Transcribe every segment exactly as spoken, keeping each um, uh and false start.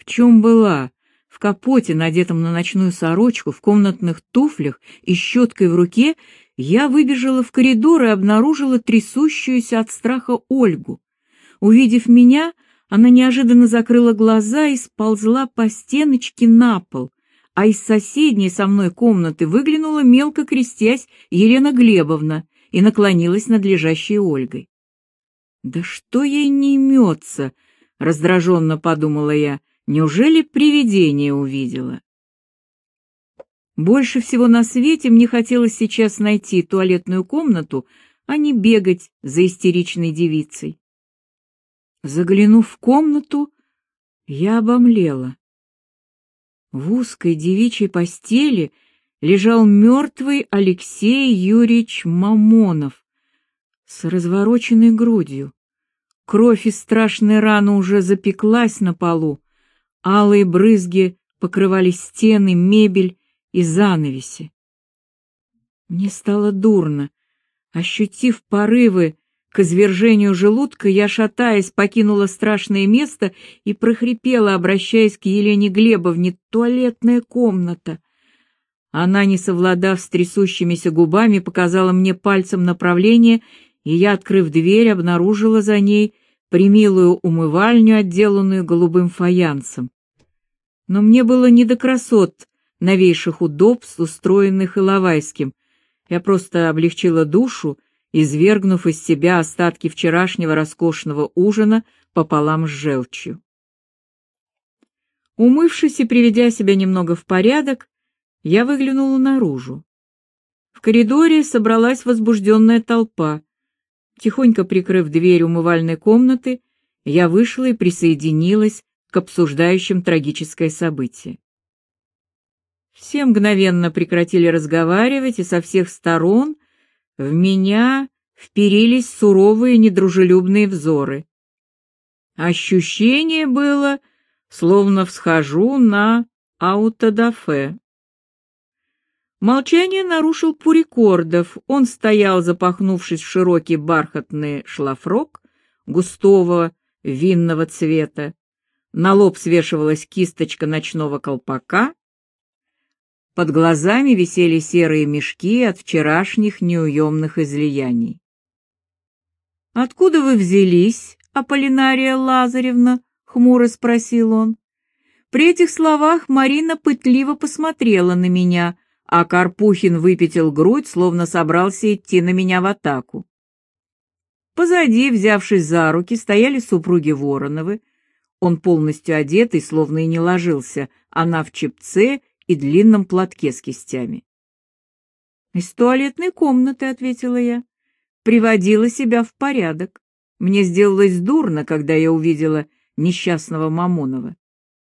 чем была, в капоте, надетом на ночную сорочку, в комнатных туфлях и щеткой в руке, я выбежала в коридор и обнаружила трясущуюся от страха Ольгу. Увидев меня, она неожиданно закрыла глаза и сползла по стеночке на пол, а из соседней со мной комнаты выглянула, мелко крестясь, Елена Глебовна и наклонилась над лежащей Ольгой. «Да что ей не имется?» — раздраженно подумала я. «Неужели привидение увидела?» Больше всего на свете мне хотелось сейчас найти туалетную комнату, а не бегать за истеричной девицей. Заглянув в комнату, я обомлела. В узкой девичьей постели лежал мертвый Алексей Юрьевич Мамонов с развороченной грудью. Кровь из страшной раны уже запеклась на полу, алые брызги покрывали стены, мебель и занавеси. Мне стало дурно. Ощутив порывы к извержению желудка, я, шатаясь, покинула страшное место и прохрипела, обращаясь к Елене Глебовне: «Туалетная комната». Она, не совладав с трясущимися губами, показала мне пальцем направление, и я, открыв дверь, обнаружила за ней премилую умывальню, отделанную голубым фаянсом. Но мне было не до красот, новейших удобств, устроенных Иловайским. Я просто облегчила душу, извергнув из себя остатки вчерашнего роскошного ужина пополам с желчью. Умывшись и приведя себя немного в порядок, я выглянула наружу. В коридоре собралась возбужденная толпа. Тихонько прикрыв дверь умывальной комнаты, я вышла и присоединилась к обсуждающим трагическое событие. Все мгновенно прекратили разговаривать, и со всех сторон в меня вперились суровые недружелюбные взоры. Ощущение было, словно всхожу на аутодафе. Молчание нарушил Пурикордов. Он стоял, запахнувшись в широкий бархатный шлафрок густого винного цвета. На лоб свешивалась кисточка ночного колпака. Под глазами висели серые мешки от вчерашних неуемных излияний. «Откуда вы взялись, Аполлинария Лазаревна?» — хмуро спросил он. При этих словах Марина пытливо посмотрела на меня, а Карпухин выпятил грудь, словно собрался идти на меня в атаку. Позади, взявшись за руки, стояли супруги Вороновы. Он полностью одетый, словно и не ложился, она в чепце и длинном платке с кистями. «Из туалетной комнаты», — ответила я. «Приводила себя в порядок. Мне сделалось дурно, когда я увидела несчастного Мамонова».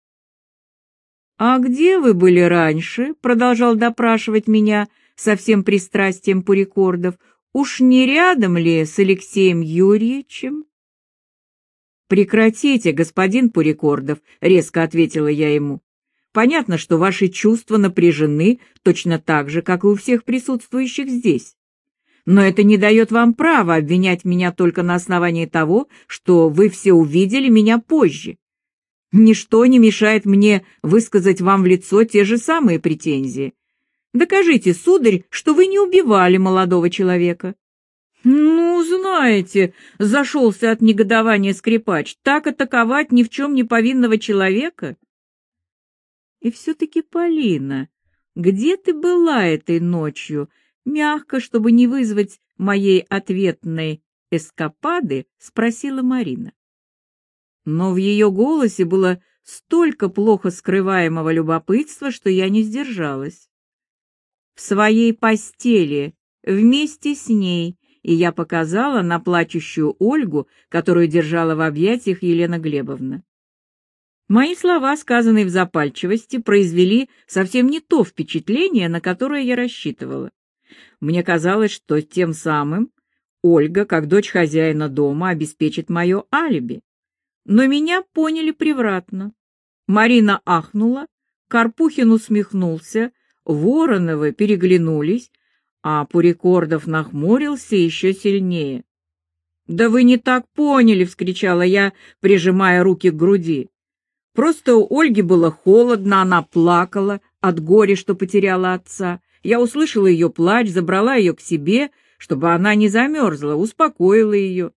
«А где вы были раньше?» — продолжал допрашивать меня со всем пристрастием Пурикордов. «Уж не рядом ли с Алексеем Юрьевичем?» «Прекратите, господин Пурикордов», — резко ответила я ему. «Понятно, что ваши чувства напряжены точно так же, как и у всех присутствующих здесь. Но это не дает вам права обвинять меня только на основании того, что вы все увидели меня позже. Ничто не мешает мне высказать вам в лицо те же самые претензии. Докажите, сударь, что вы не убивали молодого человека». «Ну, знаете», — зашелся от негодования скрипач, — «так атаковать ни в чем не повинного человека?» «И все-таки, Полина, где ты была этой ночью?» Мягко, чтобы не вызвать моей ответной эскапады, спросила Марина. Но в ее голосе было столько плохо скрываемого любопытства, что я не сдержалась. «В своей постели, вместе с ней», и я показала на плачущую Ольгу, которую держала в объятиях Елена Глебовна. Мои слова, сказанные в запальчивости, произвели совсем не то впечатление, на которое я рассчитывала. Мне казалось, что тем самым Ольга, как дочь хозяина дома, обеспечит мое алиби. Но меня поняли превратно. Марина ахнула, Карпухин усмехнулся, Вороновы переглянулись, а Пурикордов нахмурился еще сильнее. «Да вы не так поняли!» — вскричала я, прижимая руки к груди. Просто у Ольги было холодно, она плакала от горя, что потеряла отца. Я услышала ее плач, забрала ее к себе, чтобы она не замерзла, успокоила ее.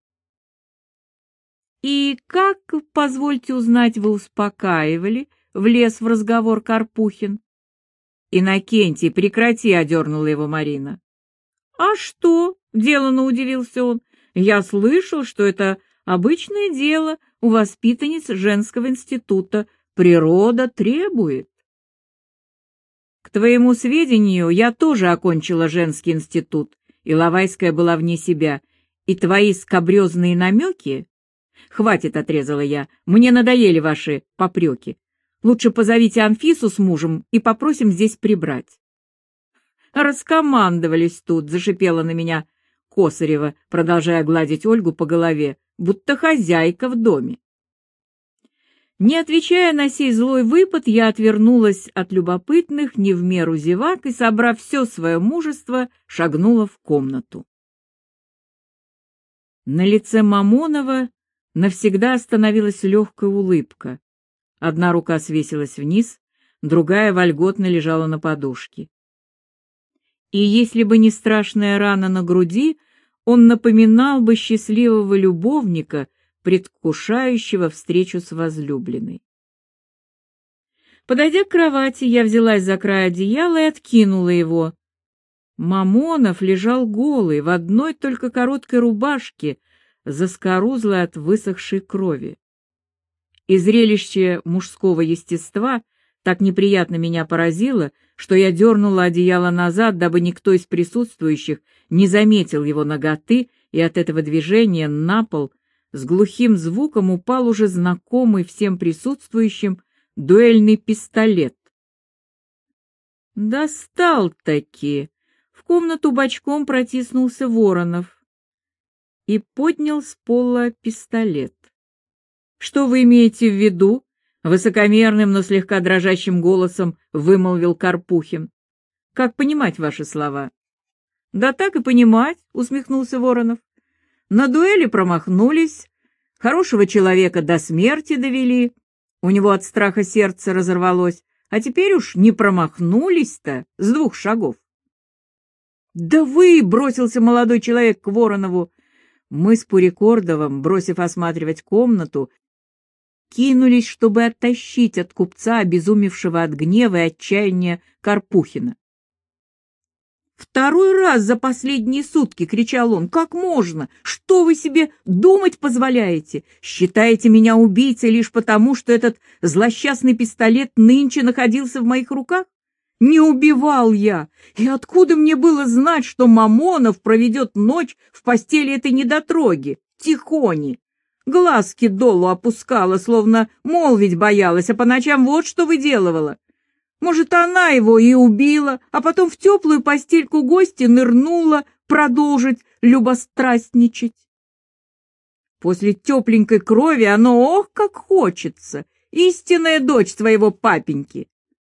«И как, позвольте узнать, вы успокаивали?» — влез в разговор Карпухин. «Иннокентий, прекрати!» — одернула его Марина. «А что?» — деланно удивился он. «Я слышал, что это обычное дело у воспитанниц женского института. Природа требует». «К твоему сведению, я тоже окончила женский институт, Иловайская была вне себя, и твои скабрезные намеки...» «Хватит», — отрезала я, — «мне надоели ваши попреки. Лучше позовите Анфису с мужем и попросим здесь прибрать». «Раскомандовались тут», — зашипела на меня Косарева, продолжая гладить Ольгу по голове, будто хозяйка в доме. Не отвечая на сей злой выпад, я отвернулась от любопытных, не в меру зевак, и, собрав все свое мужество, шагнула в комнату. На лице Мамонова навсегда остановилась легкая улыбка. Одна рука свесилась вниз, другая вольготно лежала на подушке. И если бы не страшная рана на груди, он напоминал бы счастливого любовника, предвкушающего встречу с возлюбленной. Подойдя к кровати, я взялась за край одеяла и откинула его. Мамонов лежал голый, в одной только короткой рубашке, заскорузлой от высохшей крови. И зрелище мужского естества так неприятно меня поразило, что я дернула одеяло назад, дабы никто из присутствующих не заметил его наготы, и от этого движения на пол с глухим звуком упал уже знакомый всем присутствующим дуэльный пистолет. Достал-таки! В комнату бочком протиснулся Воронов и поднял с пола пистолет. «Что вы имеете в виду?» — высокомерным, но слегка дрожащим голосом вымолвил Карпухин. «Как понимать ваши слова?» «Да так и понимать», — усмехнулся Воронов. «На дуэли промахнулись, хорошего человека до смерти довели, у него от страха сердце разорвалось, а теперь уж не промахнулись-то с двух шагов». «Да вы!» — бросился молодой человек к Воронову. Мы с Пурикордовым, бросив осматривать комнату, кинулись, чтобы оттащить от купца, обезумевшего от гнева и отчаяния, Карпухина. «Второй раз за последние сутки!» — кричал он. «Как можно? Что вы себе думать позволяете? Считаете меня убийцей лишь потому, что этот злосчастный пистолет нынче находился в моих руках? Не убивал я! И откуда мне было знать, что Мамонов проведет ночь в постели этой недотроги, Тихони? Глазки долу опускала, словно молвить боялась, а по ночам вот что выделывала. Может, она его и убила, а потом в теплую постельку гостя нырнула продолжить любострастничать. После тепленькой крови оно, ох, как хочется, истинная дочь своего папеньки.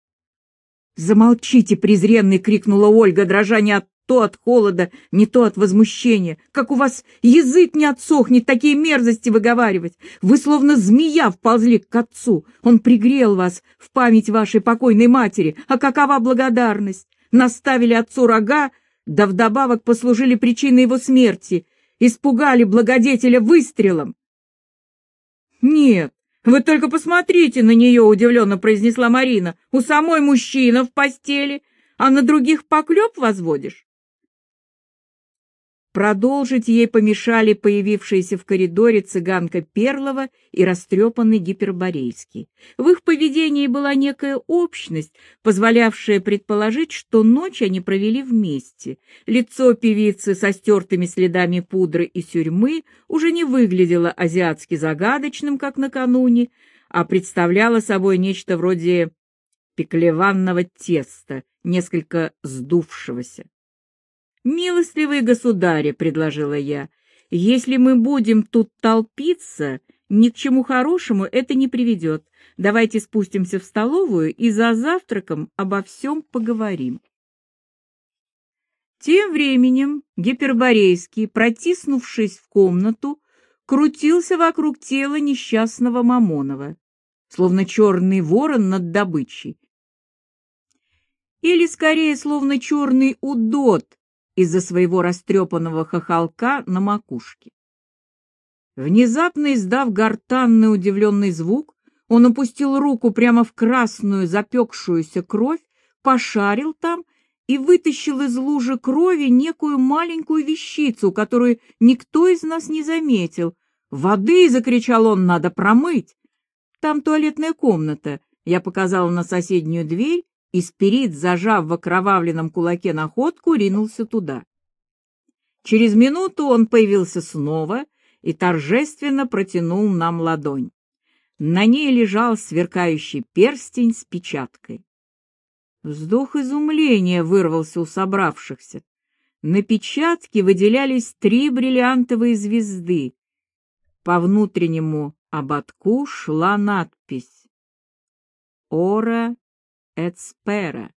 «Замолчите, презренный!» — крикнула Ольга, дрожа не от, то от холода, не то от возмущения. «Как у вас язык не отсохнет такие мерзости выговаривать! Вы словно змея вползли к отцу. Он пригрел вас в память вашей покойной матери. А какова благодарность? Наставили отцу рога, да вдобавок послужили причиной его смерти. Испугали благодетеля выстрелом». «Нет, вы только посмотрите на нее», — удивленно произнесла Марина. «У самой мужчина в постели, а на других поклеп возводишь?» Продолжить ей помешали появившиеся в коридоре цыганка Перлова и растрепанный Гиперборейский. В их поведении была некая общность, позволявшая предположить, что ночь они провели вместе. Лицо певицы со стертыми следами пудры и сюрьмы уже не выглядело азиатски загадочным, как накануне, а представляло собой нечто вроде пеклеванного теста, несколько сдувшегося. «Милостливые государи», — предложила я, — «если мы будем тут толпиться, ни к чему хорошему это не приведет. Давайте спустимся в столовую и за завтраком обо всем поговорим». Тем временем Гиперборейский, протиснувшись в комнату, крутился вокруг тела несчастного Мамонова. словно черный ворон над добычей. Или, скорее, словно черный удод из-за своего растрепанного хохолка на макушке. Внезапно издав гортанный удивленный звук, он опустил руку прямо в красную запекшуюся кровь, пошарил там и вытащил из лужи крови некую маленькую вещицу, которую никто из нас не заметил. «Воды!» — закричал он, — «надо промыть!» «Там туалетная комната», — я показала на соседнюю дверь, и Спирит, зажав в окровавленном кулаке находку, ринулся туда. Через минуту он появился снова и торжественно протянул нам ладонь. На ней лежал сверкающий перстень с печаткой. Вздох изумления вырвался у собравшихся. На печатке выделялись три бриллиантовые звезды. По внутреннему ободку шла надпись «Ора эт спера».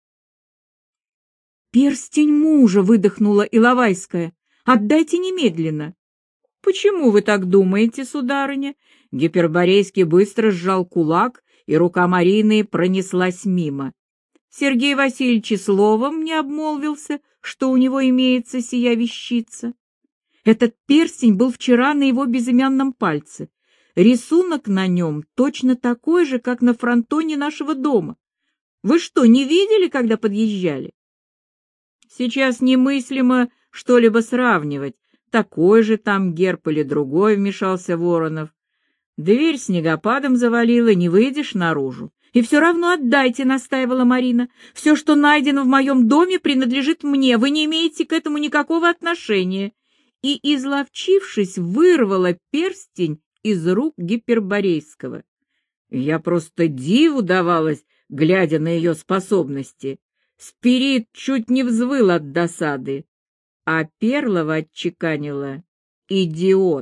«Перстень мужа!» — выдохнула Иловайская. «Отдайте немедленно!» «Почему вы так думаете, сударыня?» Гиперборейский быстро сжал кулак, и рука Марины пронеслась мимо. Сергей Васильевич и словом не обмолвился, что у него имеется сия вещица. Этот перстень был вчера на его безымянном пальце. Рисунок на нем точно такой же, как на фронтоне нашего дома. Вы что, не видели, когда подъезжали? Сейчас немыслимо что-либо сравнивать. Такой же там герб или другой, вмешался Воронов. Дверь снегопадом завалила, не выйдешь наружу. И все равно отдайте, настаивала Марина. Все, что найдено в моем доме, принадлежит мне. Вы не имеете к этому никакого отношения. И, изловчившись, вырвала перстень из рук Гиперборейского. Я просто диву давалась, глядя на ее способности. Спирит чуть не взвыл от досады, а Перлова отчеканила: «Идиот!»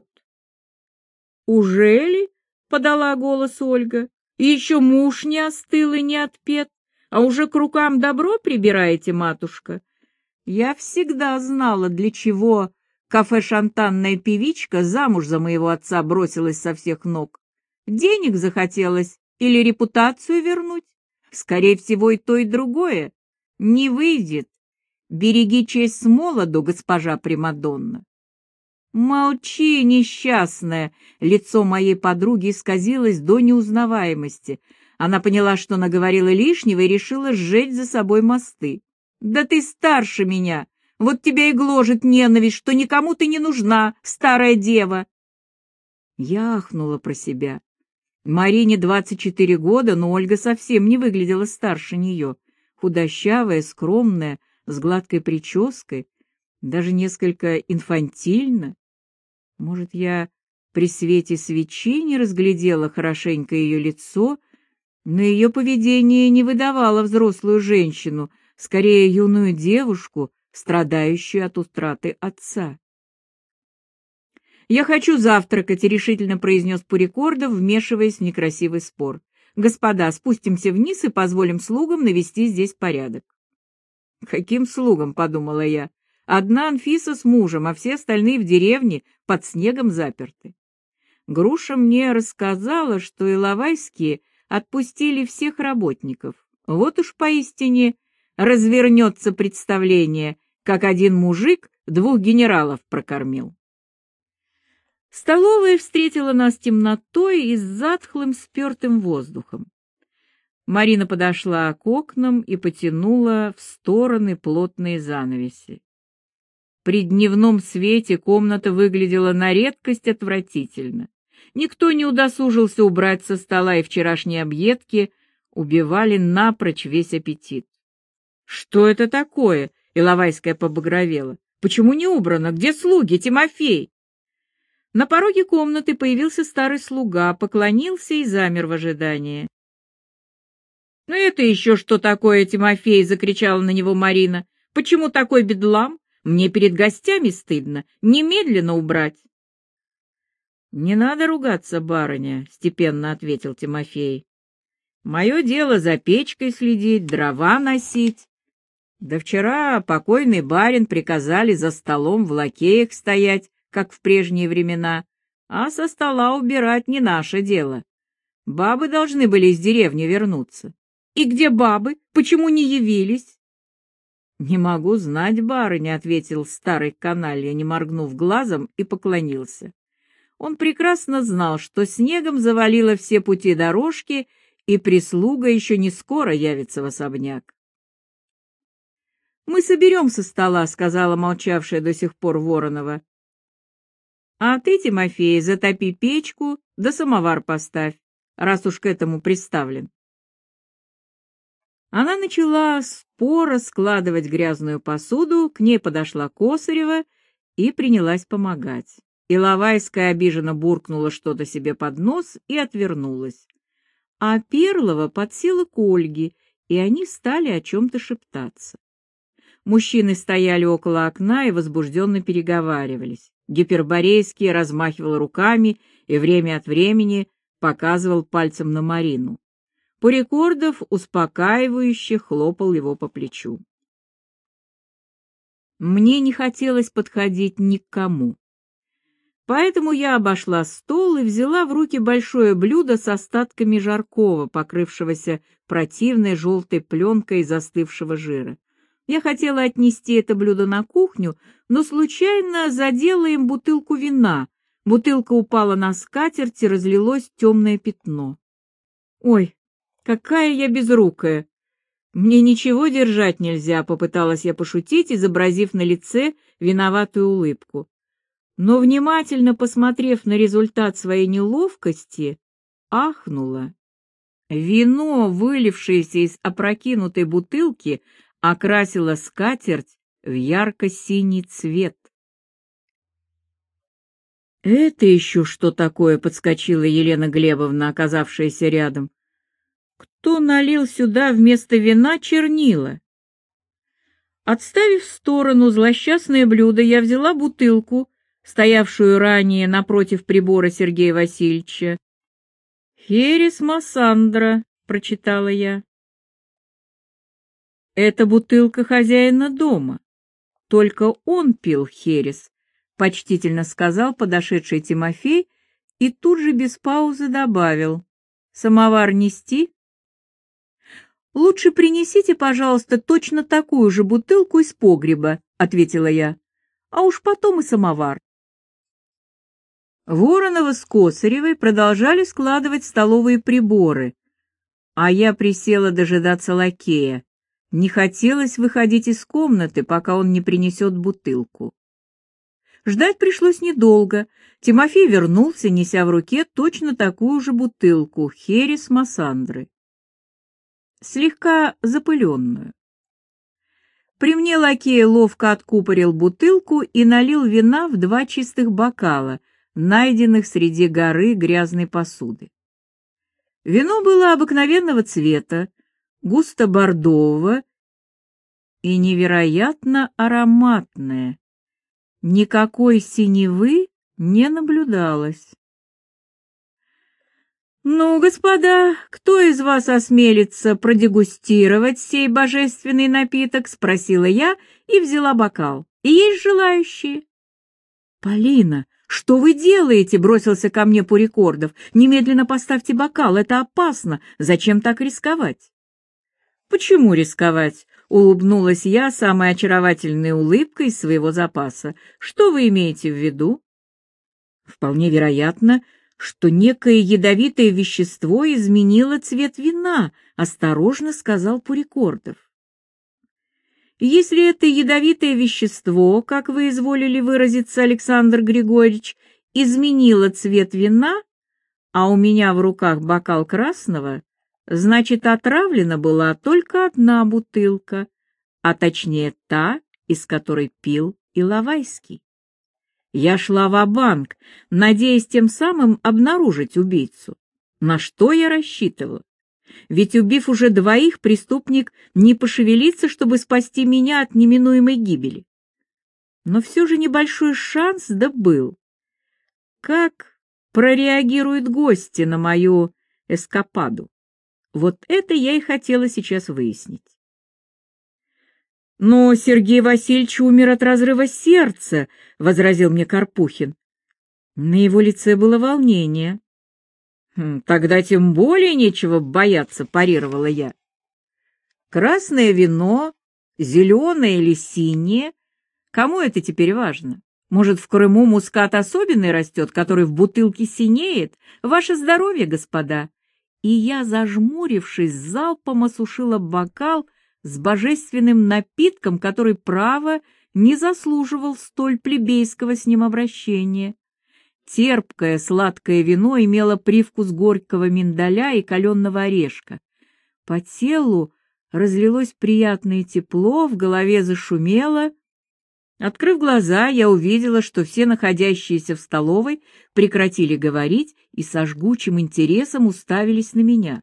«Ужели?» — подала голос Ольга. «И еще муж не остыл и не отпет, а уже к рукам добро прибираете, матушка?» Я всегда знала, для чего кафе-шантанная певичка замуж за моего отца бросилась со всех ног. Денег захотелось или репутацию вернуть? Скорее всего, и то, и другое. Не выйдет. Береги честь с молоду, госпожа Примадонна. Молчи, несчастная. Лицо моей подруги исказилось до неузнаваемости. Она поняла, что наговорила лишнего, и решила сжечь за собой мосты. Да ты старше меня. Вот тебя и гложет ненависть, что никому ты не нужна, старая дева. Я ахнула про себя. Марине двадцать четыре года, но Ольга совсем не выглядела старше нее. Худощавая, скромная, с гладкой прической, даже несколько инфантильно. Может, я при свете свечи не разглядела хорошенько ее лицо, но ее поведение не выдавало взрослую женщину, скорее юную девушку, страдающую от утраты отца. «Я хочу завтракать», — решительно произнес Пурикордов, вмешиваясь в некрасивый спор. «Господа, спустимся вниз и позволим слугам навести здесь порядок». «Каким слугам?» — подумала я. «Одна Анфиса с мужем, а все остальные в деревне под снегом заперты». Груша мне рассказала, что иловайские отпустили всех работников. Вот уж поистине развернется представление, как один мужик двух генералов прокормил. Столовая встретила нас темнотой и с затхлым спертым воздухом. Марина подошла к окнам и потянула в стороны плотные занавеси. При дневном свете комната выглядела на редкость отвратительно. Никто не удосужился убрать со стола, и вчерашние объедки убивали напрочь весь аппетит. «Что это такое?» — Иловайская побагровела. «Почему не убрано? Где слуги, Тимофей?» На пороге комнаты появился старый слуга, поклонился и замер в ожидании. «Ну это еще что такое, Тимофей?» — закричала на него Марина. «Почему такой бедлам? Мне перед гостями стыдно. Немедленно убрать!» «Не надо ругаться, барыня», — степенно ответил Тимофей. «Мое дело за печкой следить, дрова носить. Да вчера покойный барин приказали за столом в лакеях стоять, как в прежние времена, а со стола убирать не наше дело. Бабы должны были из деревни вернуться. И где бабы? Почему не явились? Не могу знать, барыня, — ответил старый каналья, не моргнув глазом, и поклонился. Он прекрасно знал, что снегом завалило все пути дорожки, и прислуга еще не скоро явится в особняк. «Мы соберем со стола», — сказала молчавшая до сих пор Воронова. «А ты, Тимофей, затопи печку, да самовар поставь, раз уж к этому приставлен». Она начала споро складывать грязную посуду, к ней подошла Косарева и принялась помогать. Иловайская обиженно буркнула что-то себе под нос и отвернулась. А Перлова подсела к Ольге, и они стали о чем-то шептаться. Мужчины стояли около окна и возбужденно переговаривались. Гиперборейский размахивал руками и время от времени показывал пальцем на Марину. Порекордов успокаивающе хлопал его по плечу. Мне не хотелось подходить ни к кому. Поэтому я обошла стол и взяла в руки большое блюдо с остатками жаркого, покрывшегося противной желтой пленкой застывшего жира. Я хотела отнести это блюдо на кухню, но случайно задела им бутылку вина. Бутылка упала на скатерть, и разлилось темное пятно. «Ой, какая я безрукая! Мне ничего держать нельзя», — попыталась я пошутить, изобразив на лице виноватую улыбку. Но, внимательно посмотрев на результат своей неловкости, ахнула. Вино, вылившееся из опрокинутой бутылки, окрасило скатерть в ярко-синий цвет. «Это еще что такое?» — подскочила Елена Глебовна, оказавшаяся рядом. «Кто налил сюда вместо вина чернила?» Отставив в сторону злосчастное блюдо, я взяла бутылку, стоявшую ранее напротив прибора Сергея Васильевича. «Херес Массандра», — прочитала я. «Это бутылка хозяина дома. Только он пил херес», — почтительно сказал подошедший Тимофей и тут же без паузы добавил. «Самовар нести?» «Лучше принесите, пожалуйста, точно такую же бутылку из погреба», — ответила я. «А уж потом и самовар». Воронова с Косаревой продолжали складывать столовые приборы, а я присела дожидаться лакея. Не хотелось выходить из комнаты, пока он не принесет бутылку. Ждать пришлось недолго. Тимофей вернулся, неся в руке точно такую же бутылку херес Массандры, слегка запыленную. При мне лакей ловко откупорил бутылку и налил вина в два чистых бокала, найденных среди горы грязной посуды. Вино было обыкновенного цвета, густо-бордового и невероятно ароматное. Никакой синевы не наблюдалось. «Ну, господа, кто из вас осмелится продегустировать сей божественный напиток?» — спросила я и взяла бокал. «И есть желающие?» «Полина, что вы делаете?» — бросился ко мне Порекордов. «Немедленно поставьте бокал, это опасно. Зачем так рисковать?» «Почему рисковать?» — улыбнулась я самой очаровательной улыбкой из своего запаса. «Что вы имеете в виду?» «Вполне вероятно, что некое ядовитое вещество изменило цвет вина», — осторожно сказал Порекордов. «Если это ядовитое вещество, как вы изволили выразиться, Александр Григорьевич, изменило цвет вина, а у меня в руках бокал красного, значит, отравлена была только одна бутылка, а точнее та, из которой пил Иловайский. Я шла ва-банк, надеясь тем самым обнаружить убийцу. На что я рассчитывала? Ведь, убив уже двоих, преступник не пошевелится, чтобы спасти меня от неминуемой гибели. Но все же небольшой шанс да был. Как прореагируют гости на мою эскападу? Вот это я и хотела сейчас выяснить. «Но Сергей Васильевич умер от разрыва сердца», — возразил мне Карпухин. На его лице было волнение. «Хм, тогда тем более нечего бояться», — парировала я. «Красное вино, зеленое или синее, кому это теперь важно? Может, в Крыму мускат особенный растет, который в бутылке синеет? Ваше здоровье, господа!» И я, зажмурившись, залпом осушила бокал с божественным напитком, который, право, не заслуживал столь плебейского с ним обращения. Терпкое сладкое вино имело привкус горького миндаля и каленого орешка. По телу разлилось приятное тепло, в голове зашумело. Открыв глаза, я увидела, что все находящиеся в столовой прекратили говорить и со жгучим интересом уставились на меня.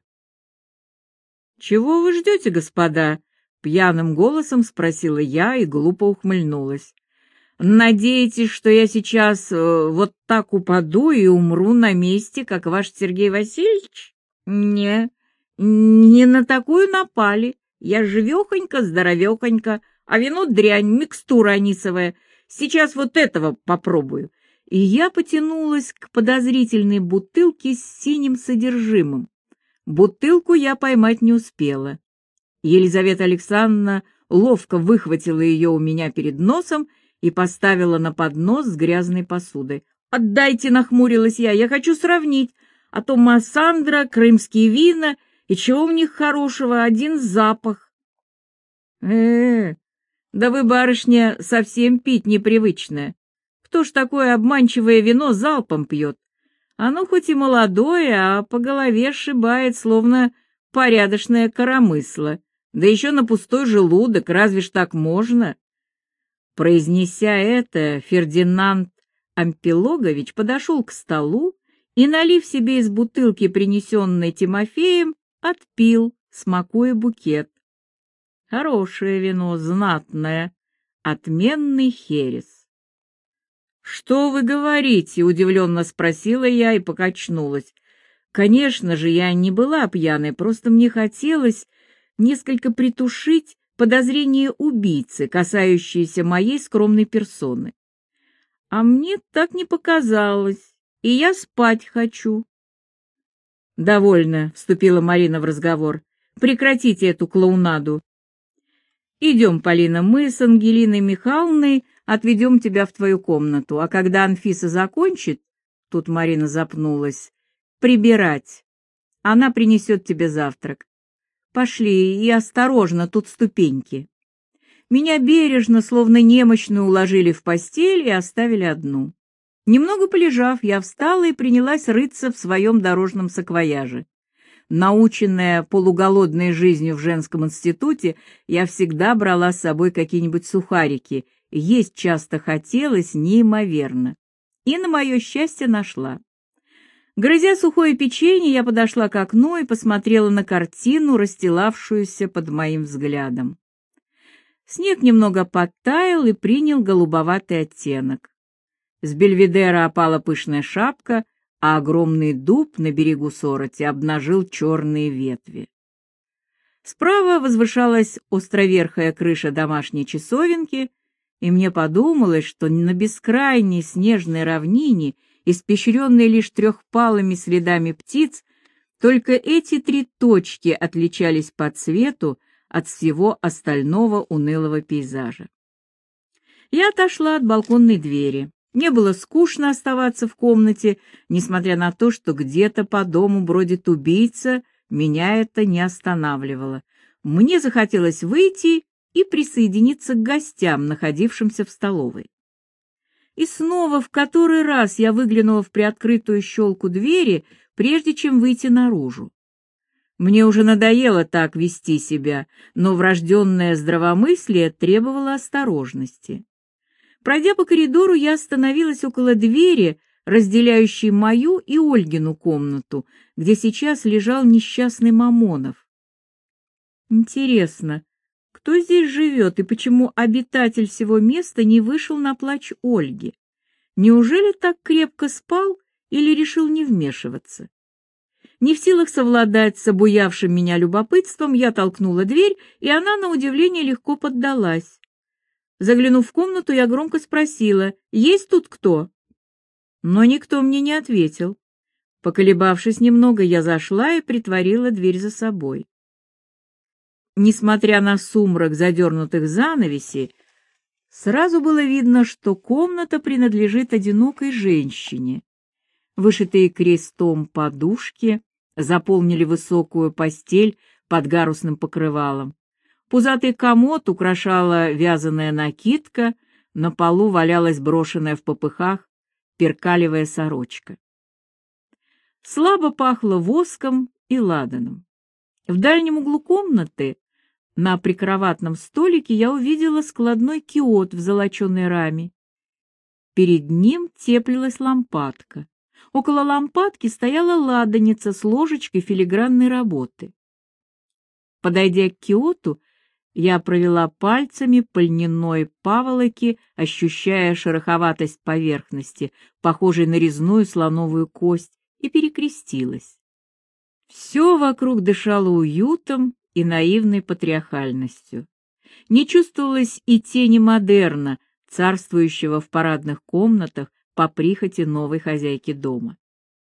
«Чего вы ждете, господа?» — пьяным голосом спросила я и глупо ухмыльнулась. «Надеетесь, что я сейчас э, вот так упаду и умру на месте, как ваш Сергей Васильевич? Не, не на такую напали. Я живехонька, здоровехонька, а вино дрянь, микстура анисовая. Сейчас вот этого попробую». И я потянулась к подозрительной бутылке с синим содержимым. Бутылку я поймать не успела. Елизавета Александровна ловко выхватила ее у меня перед носом и поставила на поднос с грязной посудой. «Отдайте», — нахмурилась я, — «я хочу сравнить, а то Массандра, крымские вина, и чего в них хорошего, один запах». «Э-э, да вы, барышня, совсем пить непривычная. Кто ж такое обманчивое вино залпом пьет? Оно хоть и молодое, а по голове сшибает, словно порядочное коромысло. Да еще на пустой желудок, разве ж так можно?» Произнеся это, Фердинанд Ампилогович подошел к столу и, налив себе из бутылки, принесенной Тимофеем, отпил, смакуя букет. Хорошее вино, знатное, отменный херес. «Что вы говорите?» — удивленно спросила я и покачнулась. Конечно же, я не была пьяной, просто мне хотелось несколько притушить подозрение убийцы, касающееся моей скромной персоны. А мне так не показалось, и я спать хочу. «Довольно», — вступила Марина в разговор. «Прекратите эту клоунаду. Идем, Полина, мы с Ангелиной Михайловной отведем тебя в твою комнату, а когда Анфиса закончит, тут Марина запнулась, прибирать, она принесет тебе завтрак. Пошли, и осторожно, тут ступеньки». Меня бережно, словно немощную, уложили в постель и оставили одну. Немного полежав, я встала и принялась рыться в своем дорожном саквояже. Наученная полуголодной жизнью в женском институте, я всегда брала с собой какие-нибудь сухарики, есть часто хотелось неимоверно. И, на мое счастье, нашла. Грызя сухое печенье, я подошла к окну и посмотрела на картину, расстилавшуюся под моим взглядом. Снег немного подтаял и принял голубоватый оттенок. С бельведера опала пышная шапка, а огромный дуб на берегу Сороти обнажил черные ветви. Справа возвышалась островерхая крыша домашней часовенки, и мне подумалось, что на бескрайней снежной равнине, испещренной лишь трехпалыми следами птиц, только эти три точки отличались по цвету от всего остального унылого пейзажа. Я отошла от балконной двери. Мне было скучно оставаться в комнате, несмотря на то, что где-то по дому бродит убийца, меня это не останавливало. Мне захотелось выйти и присоединиться к гостям, находившимся в столовой. И снова в который раз я выглянула в приоткрытую щелку двери, прежде чем выйти наружу. Мне уже надоело так вести себя, но врожденное здравомыслие требовало осторожности. Пройдя по коридору, я остановилась около двери, разделяющей мою и Ольгину комнату, где сейчас лежал несчастный Мамонов. Интересно, кто здесь живет и почему обитатель всего места не вышел на плач Ольги? Неужели так крепко спал или решил не вмешиваться? Не в силах совладать с обуявшим меня любопытством, я толкнула дверь, и она, на удивление, легко поддалась. Заглянув в комнату, я громко спросила: «Есть тут кто?» Но никто мне не ответил. Поколебавшись немного, я зашла и притворила дверь за собой. Несмотря на сумрак задернутых занавесей, сразу было видно, что комната принадлежит одинокой женщине. Вышитые крестом подушки заполнили высокую постель под гарусным покрывалом. Пузатый комод украшала вязаная накидка, на полу валялась брошенная в попыхах перкалевая сорочка. Слабо пахло воском и ладаном. В дальнем углу комнаты на прикроватном столике я увидела складной киот в золоченой раме. Перед ним теплилась лампадка. Около лампадки стояла ладаница с ложечкой филигранной работы. Подойдя к киоту, я провела пальцами по льняной паволоке, ощущая шероховатость поверхности, похожей на резную слоновую кость, и перекрестилась. Все вокруг дышало уютом и наивной патриархальностью. Не чувствовалось и тени модерна, царствующего в парадных комнатах по прихоти новой хозяйки дома.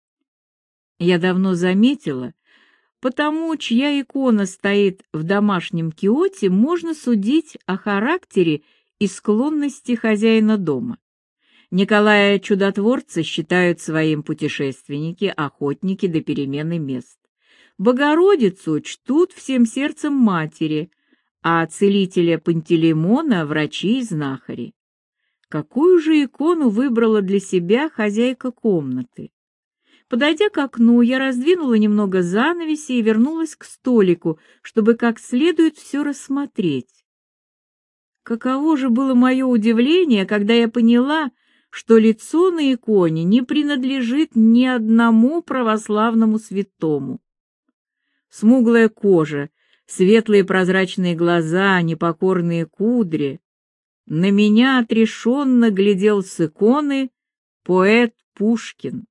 Я давно заметила, потому чья икона стоит в домашнем киоте, можно судить о характере и склонности хозяина дома. Николая Чудотворца считают своим путешественники, охотники до перемены мест. Богородицу чтут всем сердцем матери, а целителя Пантелеймона — врачи и знахари. Какую же икону выбрала для себя хозяйка комнаты? Подойдя к окну, я раздвинула немного занавеси и вернулась к столику, чтобы как следует все рассмотреть. Каково же было мое удивление, когда я поняла, что лицо на иконе не принадлежит ни одному православному святому. Смуглая кожа, светлые прозрачные глаза, непокорные кудри. На меня отрешенно глядел с иконы поэт Пушкин.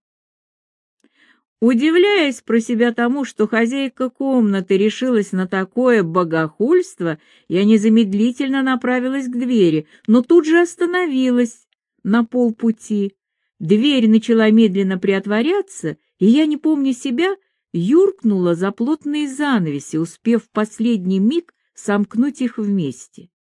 Удивляясь про себя тому, что хозяйка комнаты решилась на такое богохульство, я незамедлительно направилась к двери, но тут же остановилась на полпути. Дверь начала медленно приотворяться, и я, не помня себя, юркнула за плотные занавеси, успев в последний миг сомкнуть их вместе.